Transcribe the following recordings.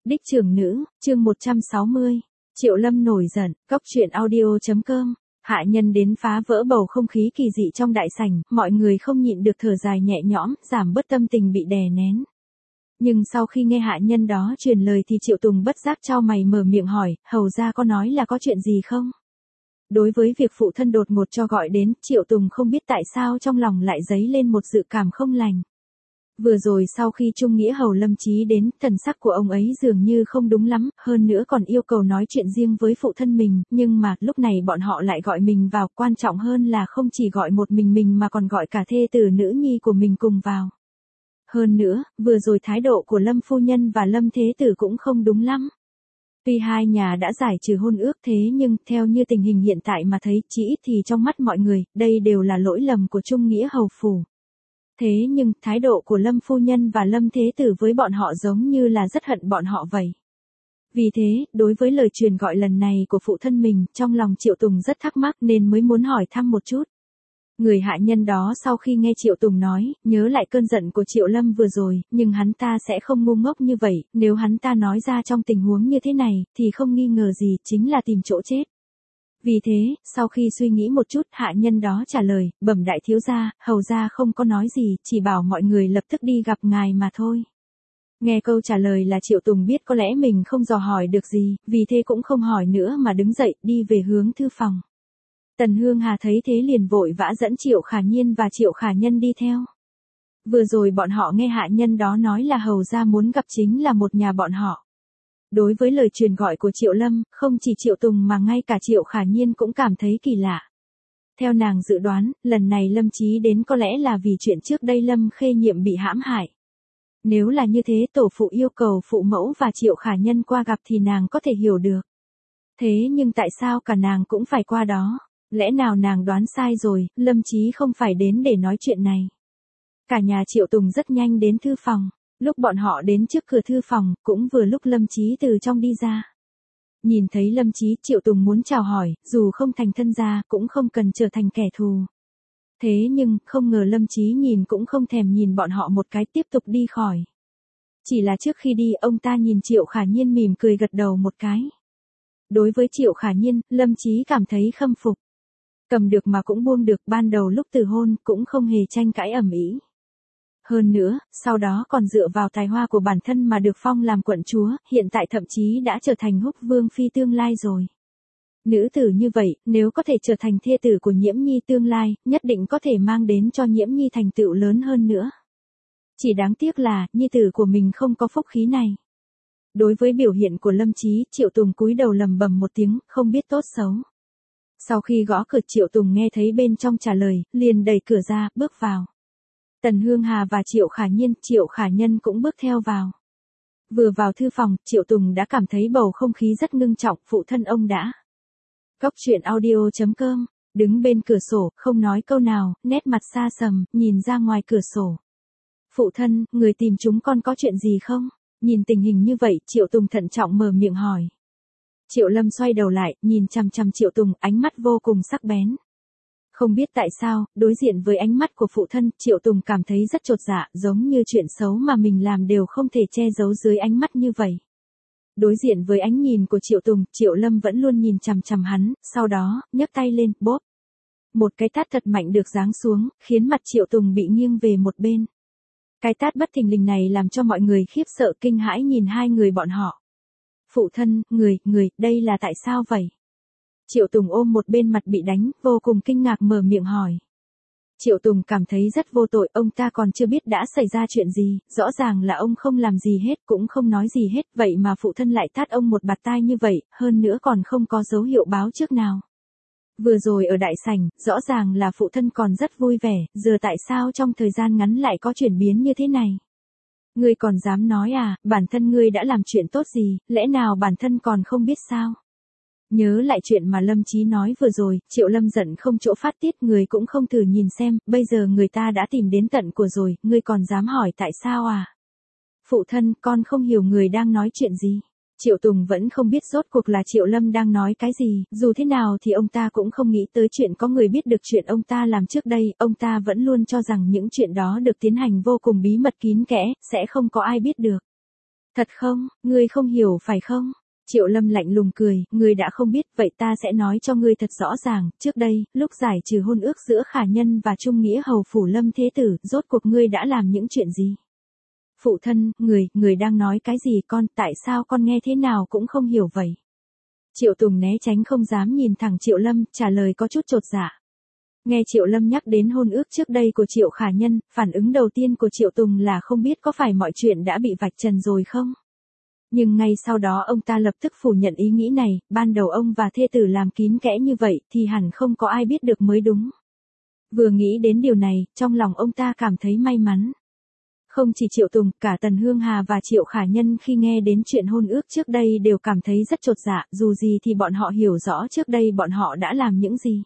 Đích trưởng nữ, chương 160. Triệu Lâm nổi giận, Cóc truyện audio.com. Hạ nhân đến phá vỡ bầu không khí kỳ dị trong đại sảnh, mọi người không nhịn được thở dài nhẹ nhõm, giảm bớt tâm tình bị đè nén. Nhưng sau khi nghe hạ nhân đó truyền lời thì Triệu Tùng bất giác chau mày mở miệng hỏi, hầu ra có nói là có chuyện gì không? Đối với việc phụ thân đột ngột cho gọi đến, Triệu Tùng không biết tại sao trong lòng lại dấy lên một dự cảm không lành. Vừa rồi sau khi Trung Nghĩa Hầu Lâm Chí đến, thần sắc của ông ấy dường như không đúng lắm, hơn nữa còn yêu cầu nói chuyện riêng với phụ thân mình, nhưng mà lúc này bọn họ lại gọi mình vào, quan trọng hơn là không chỉ gọi một mình mà còn gọi cả thê tử nữ nhi của mình cùng vào. Hơn nữa, vừa rồi thái độ của Lâm Phu Nhân và Lâm Thế Tử cũng không đúng lắm. Tuy hai nhà đã giải trừ hôn ước thế nhưng, theo như tình hình hiện tại mà thấy, chỉ ít thì trong mắt mọi người, đây đều là lỗi lầm của Trung Nghĩa Hầu Phủ. Thế nhưng, thái độ của Lâm Phu Nhân và Lâm Thế Tử với bọn họ giống như là rất hận bọn họ vậy. Vì thế, đối với lời truyền gọi lần này của phụ thân mình, trong lòng Triệu Tùng rất thắc mắc nên mới muốn hỏi thăm một chút. Người hạ nhân đó sau khi nghe Triệu Tùng nói, nhớ lại cơn giận của Triệu Lâm vừa rồi, nhưng hắn ta sẽ không ngu ngốc như vậy, nếu hắn ta nói ra trong tình huống như thế này, thì không nghi ngờ gì, chính là tìm chỗ chết. Vì thế, sau khi suy nghĩ một chút, hạ nhân đó trả lời, bẩm đại thiếu gia, hầu gia không có nói gì, chỉ bảo mọi người lập tức đi gặp ngài mà thôi. Nghe câu trả lời là Triệu Tùng biết có lẽ mình không dò hỏi được gì, vì thế cũng không hỏi nữa mà đứng dậy, đi về hướng thư phòng. Tần Hương Hà thấy thế liền vội vã dẫn Triệu Khả Nhiên và Triệu Khả Nhân đi theo. Vừa rồi bọn họ nghe hạ nhân đó nói là hầu gia muốn gặp chính là một nhà bọn họ. Đối với lời truyền gọi của Triệu Lâm, không chỉ Triệu Tùng mà ngay cả Triệu Khả Nhiên cũng cảm thấy kỳ lạ. Theo nàng dự đoán, lần này Lâm Chí đến có lẽ là vì chuyện trước đây Lâm Khê Nhiệm bị hãm hại. Nếu là như thế tổ phụ yêu cầu phụ mẫu và Triệu Khả Nhân qua gặp thì nàng có thể hiểu được. Thế nhưng tại sao cả nàng cũng phải qua đó? Lẽ nào nàng đoán sai rồi, Lâm Chí không phải đến để nói chuyện này. Cả nhà Triệu Tùng rất nhanh đến thư phòng. Lúc bọn họ đến trước cửa thư phòng, cũng vừa lúc Lâm Chí từ trong đi ra. Nhìn thấy Lâm Chí, Triệu Tùng muốn chào hỏi, dù không thành thân gia, cũng không cần trở thành kẻ thù. Thế nhưng, không ngờ Lâm Chí nhìn cũng không thèm nhìn bọn họ một cái, tiếp tục đi khỏi. Chỉ là trước khi đi, ông ta nhìn Triệu Khả Nhiên mỉm cười gật đầu một cái. Đối với Triệu Khả Nhiên, Lâm Chí cảm thấy khâm phục. Cầm được mà cũng buông được, ban đầu lúc từ hôn, cũng không hề tranh cãi ầm ĩ. Hơn nữa, sau đó còn dựa vào tài hoa của bản thân mà được phong làm quận chúa, hiện tại thậm chí đã trở thành Húc Vương phi tương lai rồi. Nữ tử như vậy, nếu có thể trở thành thê tử của Nhiễm Nhi tương lai, nhất định có thể mang đến cho Nhiễm Nhi thành tựu lớn hơn nữa. Chỉ đáng tiếc là, nhi tử của mình không có phúc khí này. Đối với biểu hiện của Lâm Chí, Triệu Tùng cúi đầu lầm bầm một tiếng, không biết tốt xấu. Sau khi gõ cửa Triệu Tùng nghe thấy bên trong trả lời, liền đẩy cửa ra, bước vào. Tần Hương Hà và Triệu Khả Nhân cũng bước theo vào. Vừa vào thư phòng, Triệu Tùng đã cảm thấy bầu không khí rất ngưng trọng, phụ thân ông đã. Cóc truyện audio.com, đứng bên cửa sổ, không nói câu nào, nét mặt xa sầm, nhìn ra ngoài cửa sổ. Phụ thân, người tìm chúng con có chuyện gì không? Nhìn tình hình như vậy, Triệu Tùng thận trọng mở miệng hỏi. Triệu Lâm xoay đầu lại, nhìn chằm chằm Triệu Tùng, ánh mắt vô cùng sắc bén. Không biết tại sao, đối diện với ánh mắt của phụ thân, Triệu Tùng cảm thấy rất chột dạ, giống như chuyện xấu mà mình làm đều không thể che giấu dưới ánh mắt như vậy. Đối diện với ánh nhìn của Triệu Tùng, Triệu Lâm vẫn luôn nhìn chằm chằm hắn, sau đó, nhấc tay lên, bóp. Một cái tát thật mạnh được giáng xuống, khiến mặt Triệu Tùng bị nghiêng về một bên. Cái tát bất thình lình này làm cho mọi người khiếp sợ kinh hãi nhìn hai người bọn họ. Phụ thân, đây là tại sao vậy? Triệu Tùng ôm một bên mặt bị đánh, vô cùng kinh ngạc mở miệng hỏi. Triệu Tùng cảm thấy rất vô tội, ông ta còn chưa biết đã xảy ra chuyện gì, rõ ràng là ông không làm gì hết, cũng không nói gì hết, vậy mà phụ thân lại tát ông một bạt tai như vậy, hơn nữa còn không có dấu hiệu báo trước nào. Vừa rồi ở đại sảnh, rõ ràng là phụ thân còn rất vui vẻ, giờ tại sao trong thời gian ngắn lại có chuyển biến như thế này? Ngươi còn dám nói à, bản thân ngươi đã làm chuyện tốt gì, lẽ nào bản thân còn không biết sao? Nhớ lại chuyện mà Lâm Chí nói vừa rồi, Triệu Lâm giận không chỗ phát tiết, người cũng không thử nhìn xem, bây giờ người ta đã tìm đến tận của rồi, ngươi còn dám hỏi tại sao à? Phụ thân, con không hiểu người đang nói chuyện gì. Triệu Tùng vẫn không biết rốt cuộc là Triệu Lâm đang nói cái gì, dù thế nào thì ông ta cũng không nghĩ tới chuyện có người biết được chuyện ông ta làm trước đây, ông ta vẫn luôn cho rằng những chuyện đó được tiến hành vô cùng bí mật kín kẽ, sẽ không có ai biết được. Thật không, ngươi không hiểu phải không? Triệu Lâm lạnh lùng cười, ngươi đã không biết, vậy ta sẽ nói cho ngươi thật rõ ràng, trước đây, lúc giải trừ hôn ước giữa Khả Nhân và Trung Nghĩa Hầu phủ Lâm Thế Tử, rốt cuộc ngươi đã làm những chuyện gì? Phụ thân, người đang nói cái gì con, tại sao con nghe thế nào cũng không hiểu vậy? Triệu Tùng né tránh không dám nhìn thẳng Triệu Lâm, trả lời có chút chột dạ. Nghe Triệu Lâm nhắc đến hôn ước trước đây của Triệu Khả Nhân, phản ứng đầu tiên của Triệu Tùng là không biết có phải mọi chuyện đã bị vạch trần rồi không? Nhưng ngay sau đó ông ta lập tức phủ nhận ý nghĩ này, ban đầu ông và thê tử làm kín kẽ như vậy thì hẳn không có ai biết được mới đúng. Vừa nghĩ đến điều này, trong lòng ông ta cảm thấy may mắn. Không chỉ Triệu Tùng, cả Tần Hương Hà và Triệu Khả Nhân khi nghe đến chuyện hôn ước trước đây đều cảm thấy rất chột dạ, dù gì thì bọn họ hiểu rõ trước đây bọn họ đã làm những gì.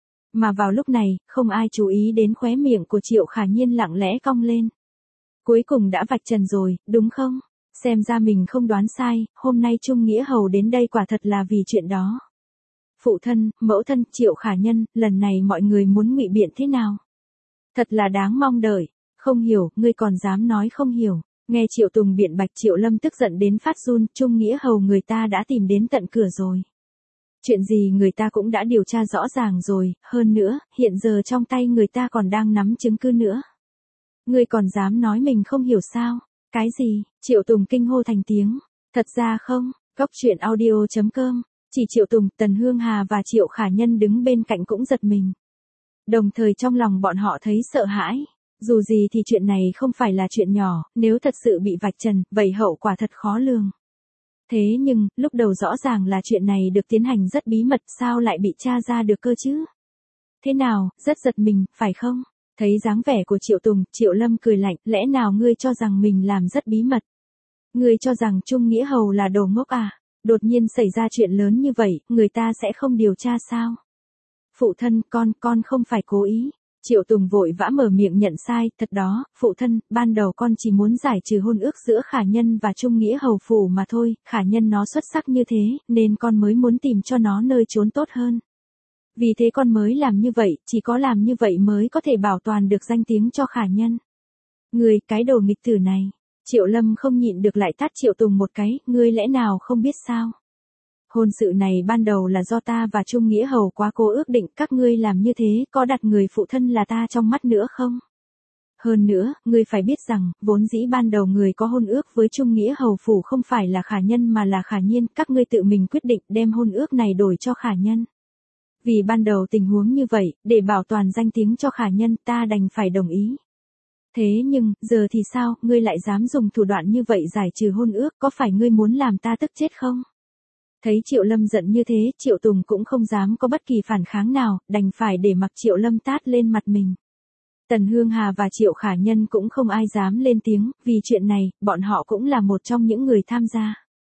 Mà vào lúc này, không ai chú ý đến khóe miệng của Triệu Khả Nhiên lặng lẽ cong lên. Cuối cùng đã vạch trần rồi, đúng không? Xem ra mình không đoán sai, hôm nay Trung Nghĩa Hầu đến đây quả thật là vì chuyện đó. Phụ thân, mẫu thân, Triệu Khả Nhân, lần này mọi người muốn ngụy biện thế nào? Thật là đáng mong đợi. Không hiểu, ngươi còn dám nói không hiểu. Nghe Triệu Tùng biện bạch, Triệu Lâm tức giận đến phát run, Trung Nghĩa Hầu người ta đã tìm đến tận cửa rồi. Chuyện gì người ta cũng đã điều tra rõ ràng rồi, hơn nữa, hiện giờ trong tay người ta còn đang nắm chứng cứ nữa. Ngươi còn dám nói mình không hiểu sao? Cái gì? Triệu Tùng kinh hô thành tiếng. Thật ra không, Góc truyện audio.com. Chỉ Triệu Tùng, Tần Hương Hà và Triệu Khả Nhân đứng bên cạnh cũng giật mình. Đồng thời trong lòng bọn họ thấy sợ hãi. Dù gì thì chuyện này không phải là chuyện nhỏ, nếu thật sự bị vạch trần, vậy hậu quả thật khó lường. Thế nhưng, lúc đầu rõ ràng là chuyện này được tiến hành rất bí mật, sao lại bị tra ra được cơ chứ? Thế nào, rất giật mình, phải không? Thấy dáng vẻ của Triệu Tùng, Triệu Lâm cười lạnh, lẽ nào ngươi cho rằng mình làm rất bí mật? Ngươi cho rằng Trung Nghĩa Hầu là đồ ngốc à? Đột nhiên xảy ra chuyện lớn như vậy, người ta sẽ không điều tra sao? Phụ thân, con không phải cố ý. Triệu Tùng vội vã mở miệng nhận sai, thật đó, phụ thân, ban đầu con chỉ muốn giải trừ hôn ước giữa Khả Nhân và Trung Nghĩa Hầu phủ mà thôi, Khả Nhân nó xuất sắc như thế, nên con mới muốn tìm cho nó nơi trốn tốt hơn. Vì thế con mới làm như vậy, chỉ có làm như vậy mới có thể bảo toàn được danh tiếng cho Khả Nhân. Ngươi, cái đồ nghịch tử này. Triệu Lâm không nhịn được lại tát Triệu Tùng một cái, ngươi lẽ nào không biết sao? Hôn sự này ban đầu là do ta và Trung Nghĩa Hầu quá cố ước định, các ngươi làm như thế, có đặt người phụ thân là ta trong mắt nữa không? Hơn nữa, ngươi phải biết rằng, vốn dĩ ban đầu người có hôn ước với Trung Nghĩa Hầu phủ không phải là Khả Nhân mà là Khả Nhiên, các ngươi tự mình quyết định đem hôn ước này đổi cho Khả Nhân. Vì ban đầu tình huống như vậy, để bảo toàn danh tiếng cho Khả Nhân, ta đành phải đồng ý. Thế nhưng, giờ thì sao, ngươi lại dám dùng thủ đoạn như vậy giải trừ hôn ước, có phải ngươi muốn làm ta tức chết không? Thấy Triệu Lâm giận như thế, Triệu Tùng cũng không dám có bất kỳ phản kháng nào, đành phải để mặc Triệu Lâm tát lên mặt mình. Tần Hương Hà và Triệu Khả Nhân cũng không ai dám lên tiếng, vì chuyện này, bọn họ cũng là một trong những người tham gia.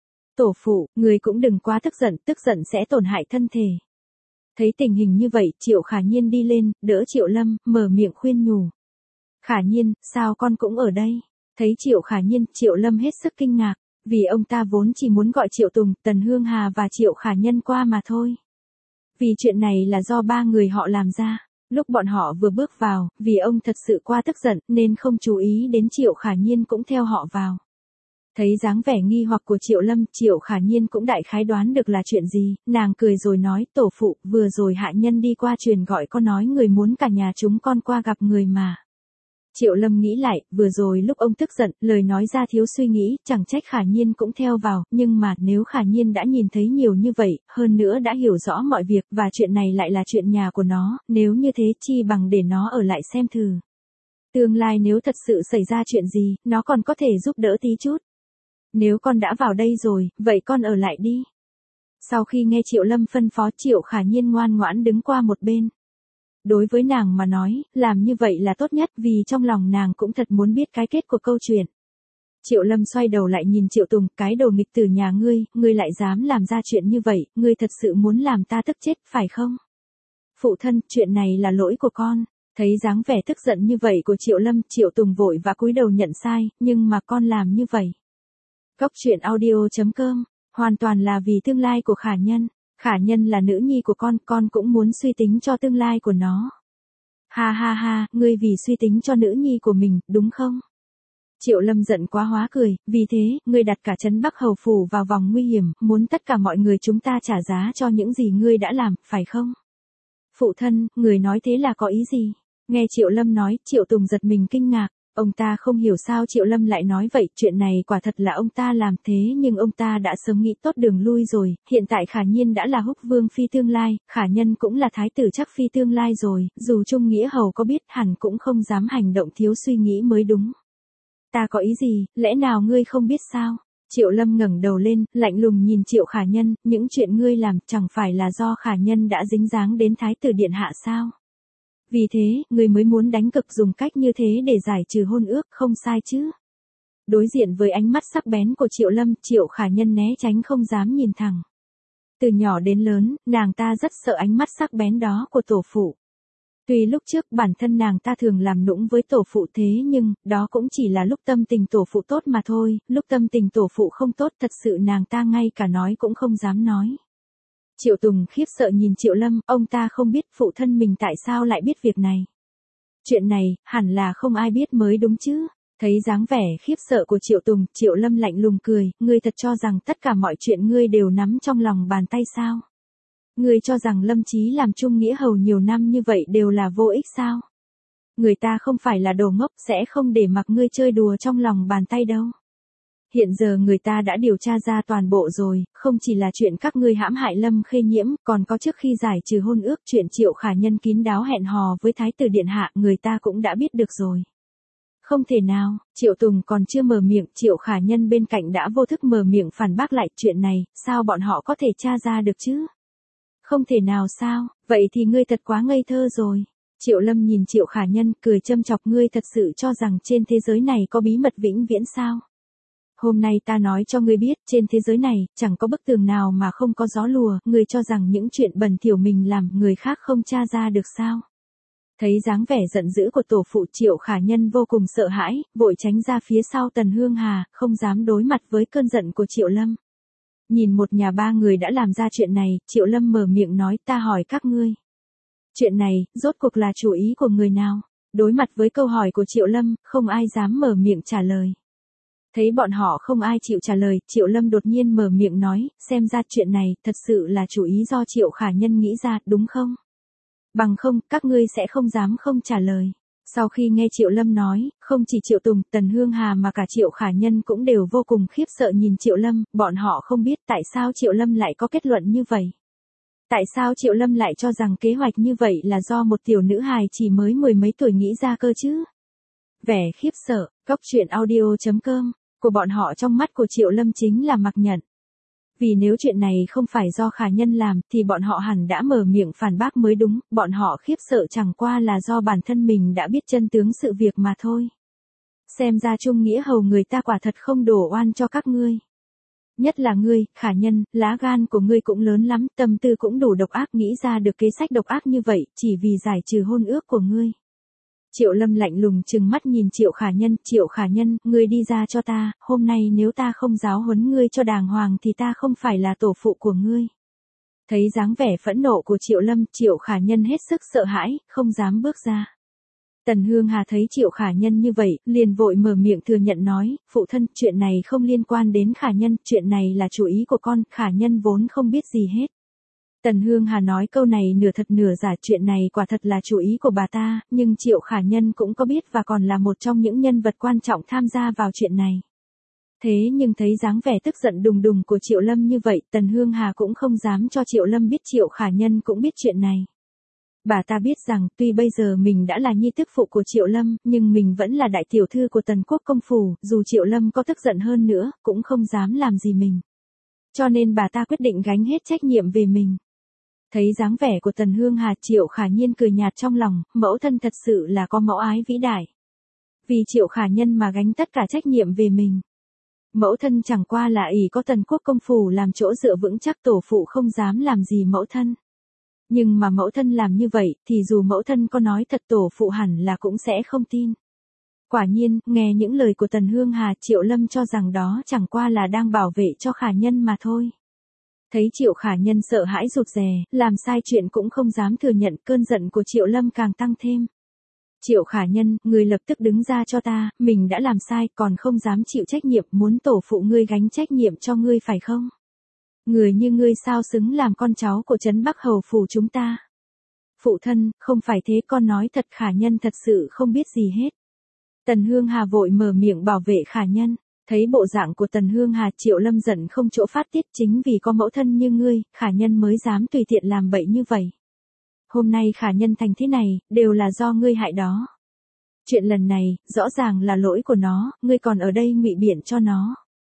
Tổ phụ, người cũng đừng quá tức giận sẽ tổn hại thân thể. Thấy tình hình như vậy, Triệu Khả Nhiên đi lên, đỡ Triệu Lâm, mở miệng khuyên nhủ. Khả Nhiên, sao con cũng ở đây? Thấy Triệu Khả Nhiên, Triệu Lâm hết sức kinh ngạc. Vì ông ta vốn chỉ muốn gọi Triệu Tùng, Tần Hương Hà và Triệu Khả Nhân qua mà thôi. Vì chuyện này là do ba người họ làm ra. Lúc bọn họ vừa bước vào, vì ông thật sự quá tức giận nên không chú ý đến Triệu Khả Nhiên cũng theo họ vào. Thấy dáng vẻ nghi hoặc của Triệu Lâm, Triệu Khả Nhiên cũng đại khái đoán được là chuyện gì, nàng cười rồi nói, tổ phụ, vừa rồi hạ nhân đi qua truyền gọi con nói người muốn cả nhà chúng con qua gặp người mà. Triệu Lâm nghĩ lại, vừa rồi lúc ông tức giận, lời nói ra thiếu suy nghĩ, chẳng trách Khả Nhiên cũng theo vào, nhưng mà nếu Khả Nhiên đã nhìn thấy nhiều như vậy, hơn nữa đã hiểu rõ mọi việc, và chuyện này lại là chuyện nhà của nó, nếu như thế chi bằng để nó ở lại xem thử. Tương lai nếu thật sự xảy ra chuyện gì, nó còn có thể giúp đỡ tí chút. Nếu con đã vào đây rồi, vậy con ở lại đi. Sau khi nghe Triệu Lâm phân phó, Triệu Khả Nhiên ngoan ngoãn đứng qua một bên. Đối với nàng mà nói, làm như vậy là tốt nhất vì trong lòng nàng cũng thật muốn biết cái kết của câu chuyện. Triệu Lâm xoay đầu lại nhìn Triệu Tùng, cái đồ nghịch tử nhà ngươi lại dám làm ra chuyện như vậy, ngươi thật sự muốn làm ta tức chết, phải không? Phụ thân, chuyện này là lỗi của con. Thấy dáng vẻ tức giận như vậy của Triệu Lâm, Triệu Tùng vội và cúi đầu nhận sai, nhưng mà con làm như vậy. Góc truyện audio.com, hoàn toàn là vì tương lai của Khả Nhân. Khả Nhân là nữ nhi của con cũng muốn suy tính cho tương lai của nó. Ha ha ha, ngươi vì suy tính cho nữ nhi của mình, đúng không? Triệu Lâm giận quá hóa cười, vì thế, ngươi đặt cả trấn Bắc Hầu Phủ vào vòng nguy hiểm, muốn tất cả mọi người chúng ta trả giá cho những gì ngươi đã làm, phải không? Phụ thân, người nói thế là có ý gì? Nghe Triệu Lâm nói, Triệu Tùng giật mình kinh ngạc. Ông ta không hiểu sao Triệu Lâm lại nói vậy, chuyện này quả thật là ông ta làm thế nhưng ông ta đã sớm nghĩ tốt đường lui rồi, hiện tại Khả Nhiên đã là Húc Vương phi tương lai, Khả Nhân cũng là thái tử chắc phi tương lai rồi, dù Trung Nghĩa Hầu có biết hẳn cũng không dám hành động thiếu suy nghĩ mới đúng. Ta có ý gì, lẽ nào ngươi không biết sao? Triệu Lâm ngẩng đầu lên, lạnh lùng nhìn Triệu Khả Nhân, những chuyện ngươi làm chẳng phải là do Khả Nhân đã dính dáng đến thái tử điện hạ sao? Vì thế, ngươi mới muốn đánh cực dùng cách như thế để giải trừ hôn ước, không sai chứ? Đối diện với ánh mắt sắc bén của Triệu Lâm, Triệu Khả Nhân né tránh không dám nhìn thẳng. Từ nhỏ đến lớn, nàng ta rất sợ ánh mắt sắc bén đó của tổ phụ. Tuy lúc trước bản thân nàng ta thường làm nũng với tổ phụ thế nhưng, đó cũng chỉ là lúc tâm tình tổ phụ tốt mà thôi, lúc tâm tình tổ phụ không tốt thật sự nàng ta ngay cả nói cũng không dám nói. Triệu Tùng khiếp sợ nhìn Triệu Lâm, ông ta không biết phụ thân mình tại sao lại biết việc này. Chuyện này, hẳn là không ai biết mới đúng chứ. Thấy dáng vẻ khiếp sợ của Triệu Tùng, Triệu Lâm lạnh lùng cười, ngươi thật cho rằng tất cả mọi chuyện ngươi đều nắm trong lòng bàn tay sao? Ngươi cho rằng Lâm Chí làm Trung Nghĩa Hầu nhiều năm như vậy đều là vô ích sao? Người ta không phải là đồ ngốc sẽ không để mặc ngươi chơi đùa trong lòng bàn tay đâu. Hiện giờ người ta đã điều tra ra toàn bộ rồi, không chỉ là chuyện các ngươi hãm hại Lâm Khê Nhiễm, còn có trước khi giải trừ hôn ước chuyện Triệu Khả Nhân kín đáo hẹn hò với Thái tử Điện Hạ, người ta cũng đã biết được rồi. Không thể nào, Triệu Tùng còn chưa mở miệng, Triệu Khả Nhân bên cạnh đã vô thức mở miệng phản bác lại chuyện này, sao bọn họ có thể tra ra được chứ? Không thể nào sao, vậy thì ngươi thật quá ngây thơ rồi. Triệu Lâm nhìn Triệu Khả Nhân, cười châm chọc, ngươi thật sự cho rằng trên thế giới này có bí mật vĩnh viễn sao? Hôm nay ta nói cho ngươi biết, trên thế giới này, chẳng có bức tường nào mà không có gió lùa, ngươi cho rằng những chuyện bẩn thỉu mình làm, người khác không tra ra được sao? Thấy dáng vẻ giận dữ của tổ phụ, Triệu Khả Nhân vô cùng sợ hãi, vội tránh ra phía sau Tần Hương Hà, không dám đối mặt với cơn giận của Triệu Lâm. Nhìn một nhà ba người đã làm ra chuyện này, Triệu Lâm mở miệng nói, ta hỏi các ngươi. Chuyện này, rốt cuộc là chủ ý của người nào? Đối mặt với câu hỏi của Triệu Lâm, không ai dám mở miệng trả lời. Thấy bọn họ không ai chịu trả lời, Triệu Lâm đột nhiên mở miệng nói, xem ra chuyện này, thật sự là chủ ý do Triệu Khả Nhân nghĩ ra, đúng không? Bằng không, các ngươi sẽ không dám không trả lời. Sau khi nghe Triệu Lâm nói, không chỉ Triệu Tùng, Tần Hương Hà mà cả Triệu Khả Nhân cũng đều vô cùng khiếp sợ nhìn Triệu Lâm, bọn họ không biết tại sao Triệu Lâm lại có kết luận như vậy. Tại sao Triệu Lâm lại cho rằng kế hoạch như vậy là do một tiểu nữ hài chỉ mới mười mấy tuổi nghĩ ra cơ chứ? Vẻ khiếp sợ, góc truyện audio.com, của bọn họ trong mắt của Triệu Lâm chính là mặc nhận. Vì nếu chuyện này không phải do Khả Nhân làm, thì bọn họ hẳn đã mở miệng phản bác mới đúng, bọn họ khiếp sợ chẳng qua là do bản thân mình đã biết chân tướng sự việc mà thôi. Xem ra Trung Nghĩa Hầu người ta quả thật không đổ oan cho các ngươi. Nhất là ngươi, Khả Nhân, lá gan của ngươi cũng lớn lắm, tâm tư cũng đủ độc ác, nghĩ ra được kế sách độc ác như vậy, chỉ vì giải trừ hôn ước của ngươi. Triệu Lâm lạnh lùng trừng mắt nhìn Triệu Khả Nhân, ngươi đi ra cho ta, hôm nay nếu ta không giáo huấn ngươi cho đàng hoàng thì ta không phải là tổ phụ của ngươi. Thấy dáng vẻ phẫn nộ của Triệu Lâm, Triệu Khả Nhân hết sức sợ hãi, không dám bước ra. Tần Hương Hà thấy Triệu Khả Nhân như vậy, liền vội mở miệng thừa nhận nói, phụ thân, chuyện này không liên quan đến Khả Nhân, chuyện này là chủ ý của con, Khả Nhân vốn không biết gì hết. Tần Hương Hà nói câu này nửa thật nửa giả, chuyện này quả thật là chủ ý của bà ta, nhưng Triệu Khả Nhân cũng có biết và còn là một trong những nhân vật quan trọng tham gia vào chuyện này. Thế nhưng thấy dáng vẻ tức giận đùng đùng của Triệu Lâm như vậy, Tần Hương Hà cũng không dám cho Triệu Lâm biết Triệu Khả Nhân cũng biết chuyện này. Bà ta biết rằng, tuy bây giờ mình đã là nhi tức phụ của Triệu Lâm, nhưng mình vẫn là đại tiểu thư của Tần Quốc công phủ, dù Triệu Lâm có tức giận hơn nữa, cũng không dám làm gì mình. Cho nên bà ta quyết định gánh hết trách nhiệm về mình. Thấy dáng vẻ của Tần Hương Hà, Triệu Khả Nhiên cười nhạt trong lòng, mẫu thân thật sự là có mẫu ái vĩ đại. Vì Triệu Khả Nhân mà gánh tất cả trách nhiệm về mình. Mẫu thân chẳng qua là ỷ có Tần Quốc công phủ làm chỗ dựa vững chắc, tổ phụ không dám làm gì mẫu thân. Nhưng mà mẫu thân làm như vậy, thì dù mẫu thân có nói thật tổ phụ hẳn là cũng sẽ không tin. Quả nhiên, nghe những lời của Tần Hương Hà, Triệu Lâm cho rằng đó chẳng qua là đang bảo vệ cho Khả Nhân mà thôi. Thấy Triệu Khả Nhân sợ hãi rụt rè, làm sai chuyện cũng không dám thừa nhận, cơn giận của Triệu Lâm càng tăng thêm. Triệu Khả Nhân, ngươi lập tức đứng ra cho ta, mình đã làm sai còn không dám chịu trách nhiệm, muốn tổ phụ ngươi gánh trách nhiệm cho ngươi phải không? Người như ngươi sao xứng làm con cháu của Trấn Bắc Hầu phủ chúng ta? Phụ thân, không phải thế, con nói thật, Khả Nhân thật sự không biết gì hết. Tần Hương Hà vội mở miệng bảo vệ Khả Nhân. Thấy bộ dạng của Tần Hương Hà, Triệu Lâm giận không chỗ phát tiết, chính vì có mẫu thân như ngươi, Khả Nhân mới dám tùy tiện làm bậy như vậy. Hôm nay Khả Nhân thành thế này, đều là do ngươi hại đó. Chuyện lần này, rõ ràng là lỗi của nó, ngươi còn ở đây ngụy biện cho nó.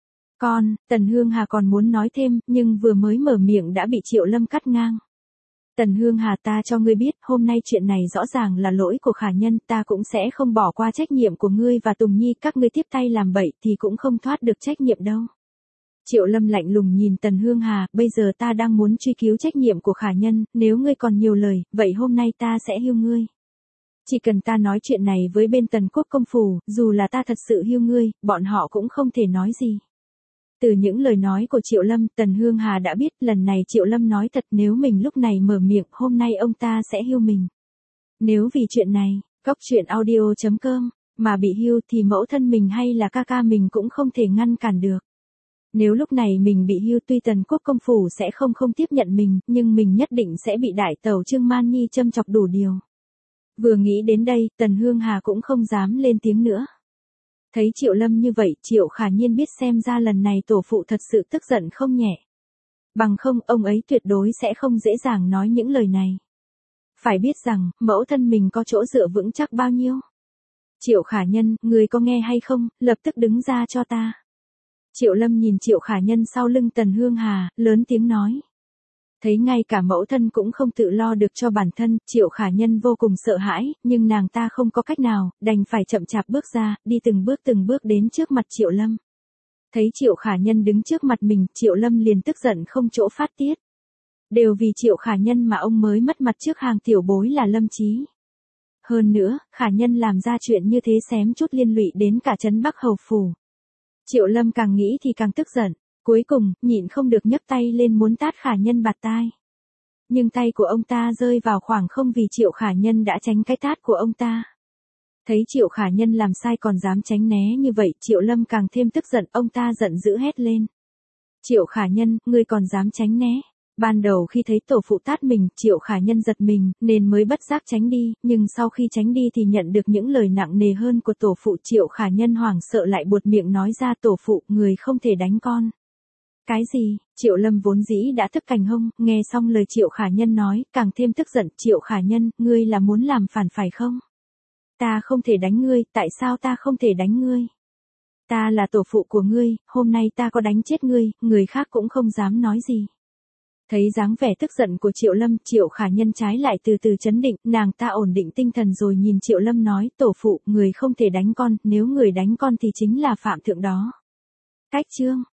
Tần Hương Hà còn muốn nói thêm, nhưng vừa mới mở miệng đã bị Triệu Lâm cắt ngang. Tần Hương Hà, ta cho ngươi biết, hôm nay chuyện này rõ ràng là lỗi của Khả Nhân, ta cũng sẽ không bỏ qua trách nhiệm của ngươi và Tùng Nhi, các ngươi tiếp tay làm bậy thì cũng không thoát được trách nhiệm đâu. Triệu Lâm lạnh lùng nhìn Tần Hương Hà, bây giờ ta đang muốn truy cứu trách nhiệm của Khả Nhân, nếu ngươi còn nhiều lời, vậy hôm nay ta sẽ hiêu ngươi. Chỉ cần ta nói chuyện này với bên Tần Quốc công phủ, dù là ta thật sự hiêu ngươi, bọn họ cũng không thể nói gì. Từ những lời nói của Triệu Lâm, Tần Hương Hà đã biết lần này Triệu Lâm nói thật, nếu mình lúc này mở miệng, hôm nay ông ta sẽ hiêu mình. Nếu vì chuyện này, coctruyện.audio.com, mà bị hiêu thì mẫu thân mình hay là ca ca mình cũng không thể ngăn cản được. Nếu lúc này mình bị hiêu, tuy Tần Quốc công phủ sẽ không tiếp nhận mình, nhưng mình nhất định sẽ bị đại tẩu Trương Man Nhi châm chọc đủ điều. Vừa nghĩ đến đây, Tần Hương Hà cũng không dám lên tiếng nữa. Thấy Triệu Lâm như vậy, Triệu Khả Nhiên biết xem ra lần này tổ phụ thật sự tức giận không nhẹ. Bằng không, ông ấy tuyệt đối sẽ không dễ dàng nói những lời này. Phải biết rằng, mẫu thân mình có chỗ dựa vững chắc bao nhiêu. Triệu Khả Nhân, người có nghe hay không, lập tức đứng ra cho ta. Triệu Lâm nhìn Triệu Khả Nhân sau lưng Tần Hương Hà, lớn tiếng nói. Thấy ngay cả mẫu thân cũng không tự lo được cho bản thân, Triệu Khả Nhân vô cùng sợ hãi, nhưng nàng ta không có cách nào, đành phải chậm chạp bước ra, đi từng bước đến trước mặt Triệu Lâm. Thấy Triệu Khả Nhân đứng trước mặt mình, Triệu Lâm liền tức giận không chỗ phát tiết. Đều vì Triệu Khả Nhân mà ông mới mất mặt trước hàng tiểu bối là Lâm Chí. Hơn nữa, Khả Nhân làm ra chuyện như thế xém chút liên lụy đến cả Trấn Bắc Hầu phủ. Triệu Lâm càng nghĩ thì càng tức giận. Cuối cùng, nhịn không được nhấc tay lên muốn tát Khả Nhân bạt tai. Nhưng tay của ông ta rơi vào khoảng không vì Triệu Khả Nhân đã tránh cái tát của ông ta. Thấy Triệu Khả Nhân làm sai còn dám tránh né như vậy, Triệu Lâm càng thêm tức giận, ông ta giận dữ hét lên. Triệu Khả Nhân, ngươi còn dám tránh né. Ban đầu khi thấy tổ phụ tát mình, Triệu Khả Nhân giật mình, nên mới bất giác tránh đi, nhưng sau khi tránh đi thì nhận được những lời nặng nề hơn của tổ phụ. Triệu Khả Nhân hoảng sợ lại buột miệng nói ra, tổ phụ, người không thể đánh con. Cái gì? Triệu Lâm vốn dĩ đã thức cành hông, nghe xong lời Triệu Khả Nhân nói, càng thêm tức giận. Triệu Khả Nhân, ngươi là muốn làm phản phải không? Ta không thể đánh ngươi, tại sao ta không thể đánh ngươi? Ta là tổ phụ của ngươi, hôm nay ta có đánh chết ngươi, người khác cũng không dám nói gì. Thấy dáng vẻ tức giận của Triệu Lâm, Triệu Khả Nhân trái lại từ từ trấn định, nàng ta ổn định tinh thần rồi nhìn Triệu Lâm nói, tổ phụ, người không thể đánh con, nếu người đánh con thì chính là phạm thượng đó. Cách chương